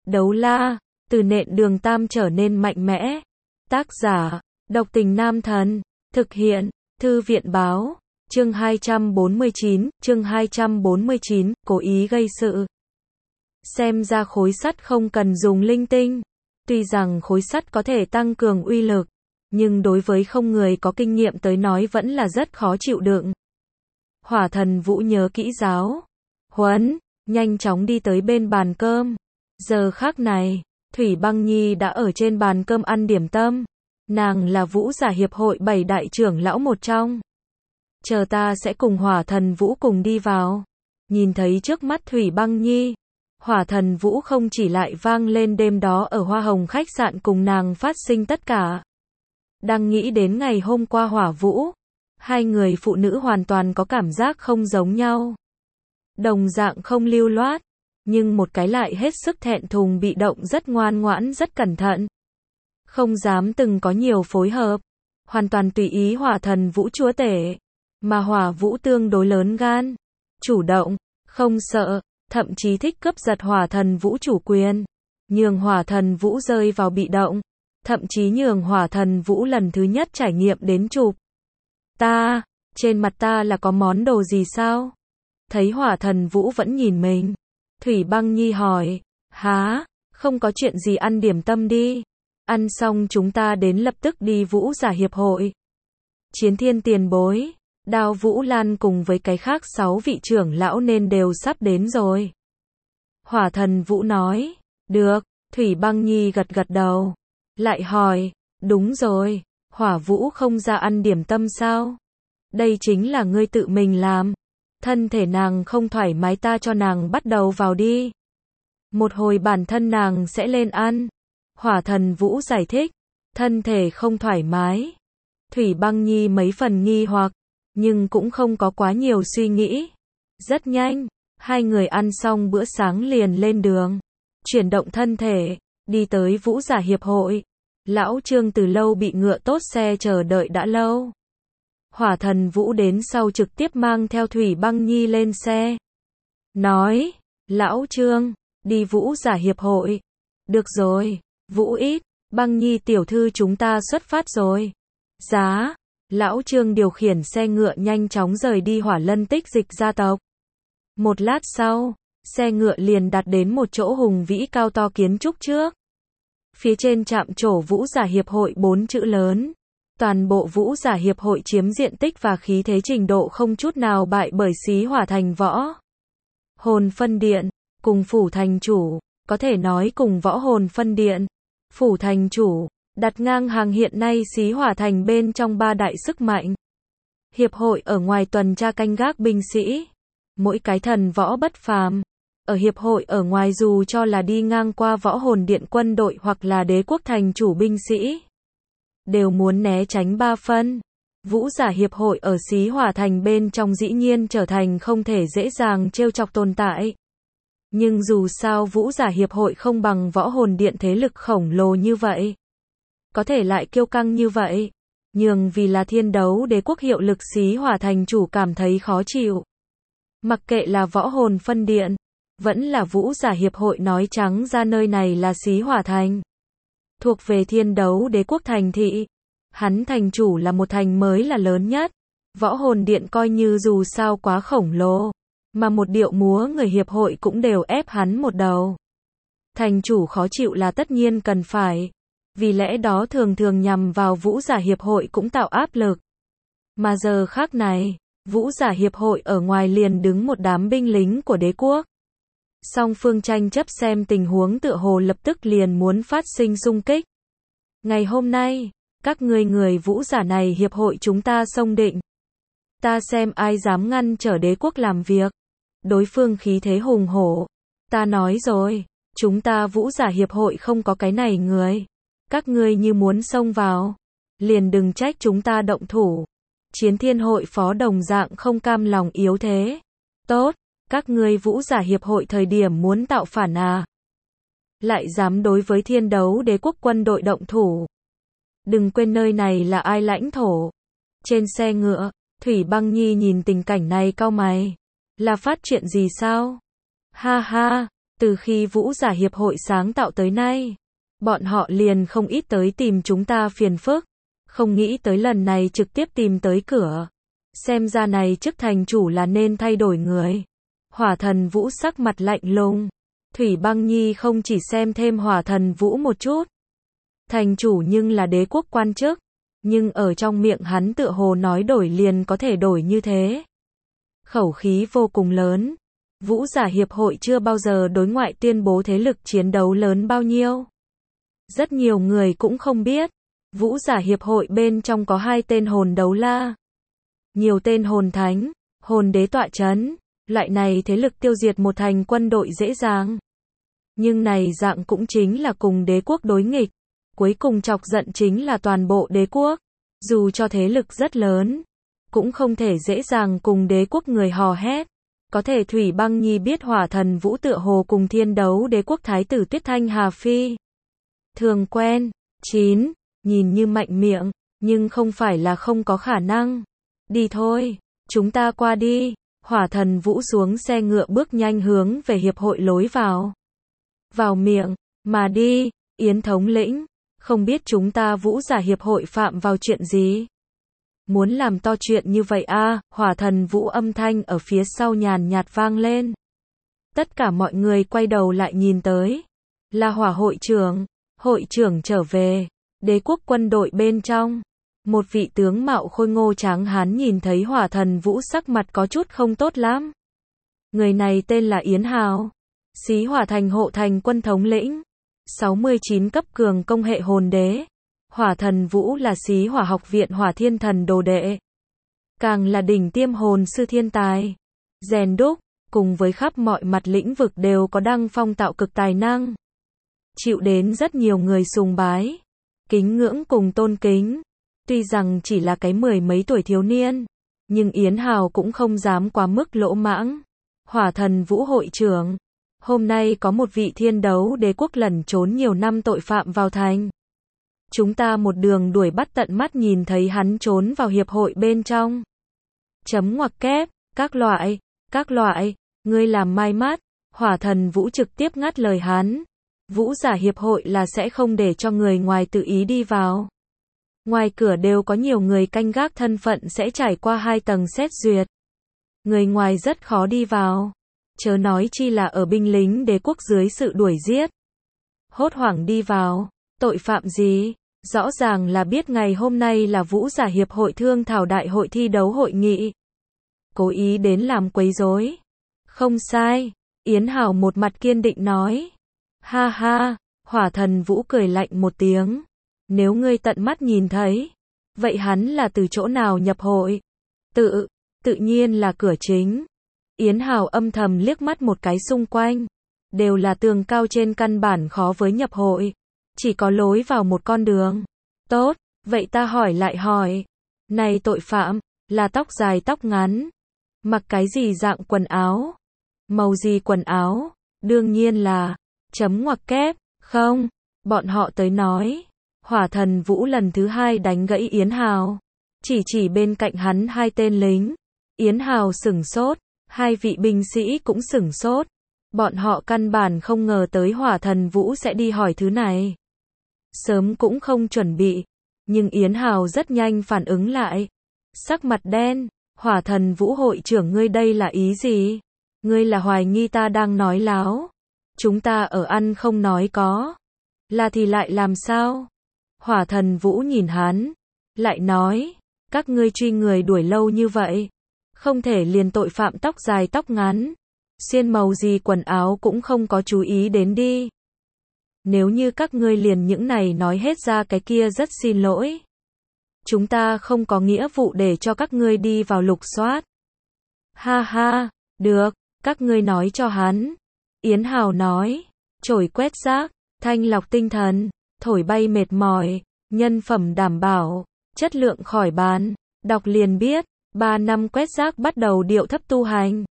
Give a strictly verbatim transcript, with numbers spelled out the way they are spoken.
Đấu la, từ nện đường tam trở nên mạnh mẽ. Tác giả, độc tình nam thần. Thực hiện, thư viện báo. Chương hai trăm bốn mươi chín, chương hai trăm bốn mươi chín, cố ý gây sự. Xem ra khối sắt không cần dùng linh tinh. Tuy rằng khối sắt có thể tăng cường uy lực, nhưng đối với không người có kinh nghiệm tới nói vẫn là rất khó chịu đựng. Hỏa Thần Vũ nhớ kỹ giáo huấn, nhanh chóng đi tới bên bàn cơm. Giờ khắc này, Thủy Băng Nhi đã ở trên bàn cơm ăn điểm tâm. Nàng là Vũ giả hiệp hội bảy đại trưởng lão một trong. Chờ ta sẽ cùng Hỏa Thần Vũ cùng đi vào. Nhìn thấy trước mắt Thủy Băng Nhi, Hỏa Thần Vũ không chỉ lại vang lên đêm đó ở Hoa Hồng khách sạn cùng nàng phát sinh tất cả. Đang nghĩ đến ngày hôm qua Hỏa Vũ, hai người phụ nữ hoàn toàn có cảm giác không giống nhau. Đồng dạng không lưu loát, nhưng một cái lại hết sức thẹn thùng bị động, rất ngoan ngoãn, rất cẩn thận. Không dám từng có nhiều phối hợp, hoàn toàn tùy ý Hỏa Thần Vũ chúa tể. Mà Hỏa Vũ tương đối lớn gan, chủ động, không sợ, thậm chí thích cướp giật Hỏa Thần Vũ chủ quyền, nhường Hỏa Thần Vũ rơi vào bị động, thậm chí nhường Hỏa Thần Vũ lần thứ nhất trải nghiệm đến chụp. Ta, trên mặt ta là có món đồ gì sao? Thấy Hỏa Thần Vũ vẫn nhìn mình, Thủy Băng Nhi hỏi, há, không có chuyện gì, ăn điểm tâm đi. Ăn xong chúng ta đến lập tức đi Vũ giả hiệp hội. Chiến Thiên tiền bối, Đao Vũ Lan cùng với cái khác sáu vị trưởng lão nên đều sắp đến rồi. Hỏa Thần Vũ nói, được. Thủy Băng Nhi gật gật đầu, lại hỏi, đúng rồi, Hỏa Vũ không ra ăn điểm tâm sao? Đây chính là ngươi tự mình làm. Thân thể nàng không thoải mái, ta cho nàng bắt đầu vào đi. Một hồi bản thân nàng sẽ lên ăn. Hỏa Thần Vũ giải thích, thân thể không thoải mái. Thủy Băng Nhi mấy phần nghi hoặc, nhưng cũng không có quá nhiều suy nghĩ. Rất nhanh, hai người ăn xong bữa sáng liền lên đường. Chuyển động thân thể, đi tới Vũ giả hiệp hội. Lão Trương từ lâu bị ngựa tốt xe chờ đợi đã lâu. Hỏa Thần Vũ đến sau trực tiếp mang theo Thủy Băng Nhi lên xe. Nói, Lão Trương, đi Vũ giả hiệp hội. Được rồi, Vũ ít, Băng Nhi tiểu thư chúng ta xuất phát rồi. Giá, Lão Trương điều khiển xe ngựa nhanh chóng rời đi Hỏa Lân Tích Dịch gia tộc. Một lát sau, xe ngựa liền đặt đến một chỗ hùng vĩ cao to kiến trúc trước. Phía trên chạm trổ Vũ giả hiệp hội bốn chữ lớn. Toàn bộ Vũ giả hiệp hội chiếm diện tích và khí thế trình độ không chút nào bại bởi Xí Hỏa thành võ Hồn Phân Điện, cùng Phủ thành chủ, có thể nói cùng Võ Hồn Phân Điện, Phủ thành chủ, đặt ngang hàng hiện nay Xí Hỏa thành bên trong ba đại sức mạnh. Hiệp hội ở ngoài tuần tra canh gác binh sĩ, mỗi cái thần võ bất phàm. Ở hiệp hội ở ngoài dù cho là đi ngang qua Võ Hồn Điện quân đội hoặc là Đế quốc thành chủ binh sĩ, đều muốn né tránh ba phân. Vũ giả hiệp hội ở Xí Hỏa thành bên trong dĩ nhiên trở thành không thể dễ dàng trêu chọc tồn tại. Nhưng dù sao Vũ giả hiệp hội không bằng Võ Hồn Điện thế lực khổng lồ như vậy, có thể lại kiêu căng như vậy, nhường vì là Thiên Đấu Đế quốc hiệu lực Xí Hỏa thành chủ cảm thấy khó chịu. Mặc kệ là Võ Hồn Phân Điện, vẫn là Vũ giả hiệp hội, nói trắng ra nơi này là Xí Hỏa thành, thuộc về Thiên Đấu Đế quốc thành thị. Hắn thành chủ là một thành mới là lớn nhất. Võ Hồn Điện coi như dù sao quá khổng lồ, mà một điệu múa người hiệp hội cũng đều ép hắn một đầu. Thành chủ khó chịu là tất nhiên cần phải. Vì lẽ đó thường thường nhằm vào Vũ giả hiệp hội cũng tạo áp lực. Mà giờ khác này, Vũ giả hiệp hội ở ngoài liền đứng một đám binh lính của đế quốc. Song phương tranh chấp xem tình huống tựa hồ lập tức liền muốn phát sinh xung kích. Ngày hôm nay, các ngươi người Vũ giả này hiệp hội chúng ta xông định. Ta xem ai dám ngăn trở đế quốc làm việc. Đối phương khí thế hùng hổ. Ta nói rồi, chúng ta Vũ giả hiệp hội không có cái này người. Các ngươi như muốn xông vào, liền đừng trách chúng ta động thủ. Chiến Thiên hội phó đồng dạng không cam lòng yếu thế. Tốt, các ngươi Vũ giả hiệp hội thời điểm muốn tạo phản à? Lại dám đối với Thiên Đấu Đế quốc quân đội động thủ. Đừng quên nơi này là ai lãnh thổ. Trên xe ngựa, Thủy Băng Nhi nhìn tình cảnh này cau mày. Là phát chuyện gì sao? Ha ha, Từ khi Vũ Giả Hiệp hội sáng tạo tới nay, bọn họ liền không ít tới tìm chúng ta phiền phức, không nghĩ tới lần này trực tiếp tìm tới cửa. Xem ra này chức thành chủ là nên thay đổi người. Hỏa Thần Vũ sắc mặt lạnh lùng. Thủy Băng Nhi không chỉ xem thêm Hỏa Thần Vũ một chút. Thành chủ nhưng là đế quốc quan chức, nhưng ở trong miệng hắn tựa hồ nói đổi liền có thể đổi như thế. Khẩu khí vô cùng lớn. Vũ Giả Hiệp hội chưa bao giờ đối ngoại tuyên bố thế lực chiến đấu lớn bao nhiêu. Rất nhiều người cũng không biết, Vũ Giả Hiệp hội bên trong có hai tên hồn đấu la, nhiều tên hồn thánh, hồn đế tọa chấn, loại này thế lực tiêu diệt một thành quân đội dễ dàng. Nhưng này dạng cũng chính là cùng đế quốc đối nghịch, cuối cùng chọc giận chính là toàn bộ đế quốc, dù cho thế lực rất lớn, cũng không thể dễ dàng cùng đế quốc người hò hét. Có thể Thủy Băng Nhi biết Hỏa Thần Vũ tựa hồ cùng thiên đấu đế quốc thái tử Tuyết Thanh Hà Phi thường quen. Chín. Nhìn như mạnh miệng, nhưng không phải là không có khả năng. Đi thôi, chúng ta qua đi. Hỏa Thần Vũ xuống xe ngựa bước nhanh hướng về hiệp hội lối vào. Vào miệng, mà đi, Yến thống lĩnh, không biết chúng ta Vũ Giả Hiệp hội phạm vào chuyện gì? Muốn làm to chuyện như vậy a? À, Hỏa Thần Vũ âm thanh ở phía sau nhàn nhạt vang lên. Tất cả mọi người quay đầu lại nhìn tới. Là Hỏa hội trưởng, hội trưởng trở về, đế quốc quân đội bên trong. Một vị tướng mạo khôi ngô tráng hán nhìn thấy Hỏa Thần Vũ sắc mặt có chút không tốt lắm. Người này tên là Yến Hào, Xí Hỏa thành hộ thành quân thống lĩnh, sáu mươi chín cấp cường công hệ hồn đế. Hỏa Thần Vũ là Xí Hỏa học viện Hỏa Thiên Thần đồ đệ, càng là đỉnh tiêm hồn sư thiên tài, rèn đúc, cùng với khắp mọi mặt lĩnh vực đều có đăng phong tạo cực tài năng, chịu đến rất nhiều người sùng bái, kính ngưỡng cùng tôn kính. Tuy rằng chỉ là cái mười mấy tuổi thiếu niên, nhưng Yến Hào cũng không dám quá mức lỗ mãng. Hỏa Thần Vũ hội trưởng, hôm nay có một vị thiên đấu đế quốc lẩn trốn nhiều năm tội phạm vào thành. Chúng ta một đường đuổi bắt tận mắt nhìn thấy hắn trốn vào hiệp hội bên trong. Chấm ngoặc kép, các loại, các loại, ngươi làm mai mắt. Hỏa Thần Vũ trực tiếp ngắt lời hắn. Vũ Giả Hiệp hội là sẽ không để cho người ngoài tự ý đi vào. Ngoài cửa đều có nhiều người canh gác, thân phận sẽ trải qua hai tầng xét duyệt. Người ngoài rất khó đi vào. Chớ nói chi là ở binh lính đế quốc dưới sự đuổi giết. Hốt hoảng đi vào. Tội phạm gì? Rõ ràng là biết ngày hôm nay là Vũ Giả Hiệp hội thương thảo đại hội thi đấu hội nghị. Cố ý đến làm quấy rối. Không sai. Yến Hào một mặt kiên định nói. Ha ha, Hỏa Thần Vũ cười lạnh một tiếng. Nếu ngươi tận mắt nhìn thấy, vậy hắn là từ chỗ nào nhập hội? Tự, tự nhiên là cửa chính. Yến Hào âm thầm liếc mắt một cái xung quanh. Đều là tường cao trên, căn bản khó với nhập hội. Chỉ có lối vào một con đường. Tốt, vậy ta hỏi lại hỏi. Này tội phạm, là tóc dài tóc ngắn. Mặc cái gì dạng quần áo? Màu gì quần áo? Đương nhiên là, chấm ngoặc kép, không, bọn họ tới nói. Hỏa Thần Vũ lần thứ hai đánh gãy Yến Hào. Chỉ chỉ bên cạnh hắn hai tên lính. Yến Hào sửng sốt, hai vị binh sĩ cũng sửng sốt. Bọn họ căn bản không ngờ tới Hỏa Thần Vũ sẽ đi hỏi thứ này. Sớm cũng không chuẩn bị. Nhưng Yến Hào rất nhanh phản ứng lại. Sắc mặt đen, Hỏa Thần Vũ hội trưởng, ngươi đây là ý gì? Ngươi là hoài nghi ta đang nói láo? Chúng ta ở ăn không nói có. Là thì lại làm sao? Hỏa Thần Vũ nhìn hắn, lại nói, các ngươi truy người đuổi lâu như vậy, không thể liền tội phạm tóc dài tóc ngắn, xuyên màu gì quần áo cũng không có chú ý đến đi. Nếu như các ngươi liền những này nói hết ra, cái kia rất xin lỗi. Chúng ta không có nghĩa vụ để cho các ngươi đi vào lục soát. Ha ha, được, các ngươi nói cho hắn. Yến Hào nói, chổi quét rác, thanh lọc tinh thần, thổi bay mệt mỏi, nhân phẩm đảm bảo, chất lượng khỏi bán, đọc liền biết, ba năm quét rác bắt đầu điệu thấp tu hành.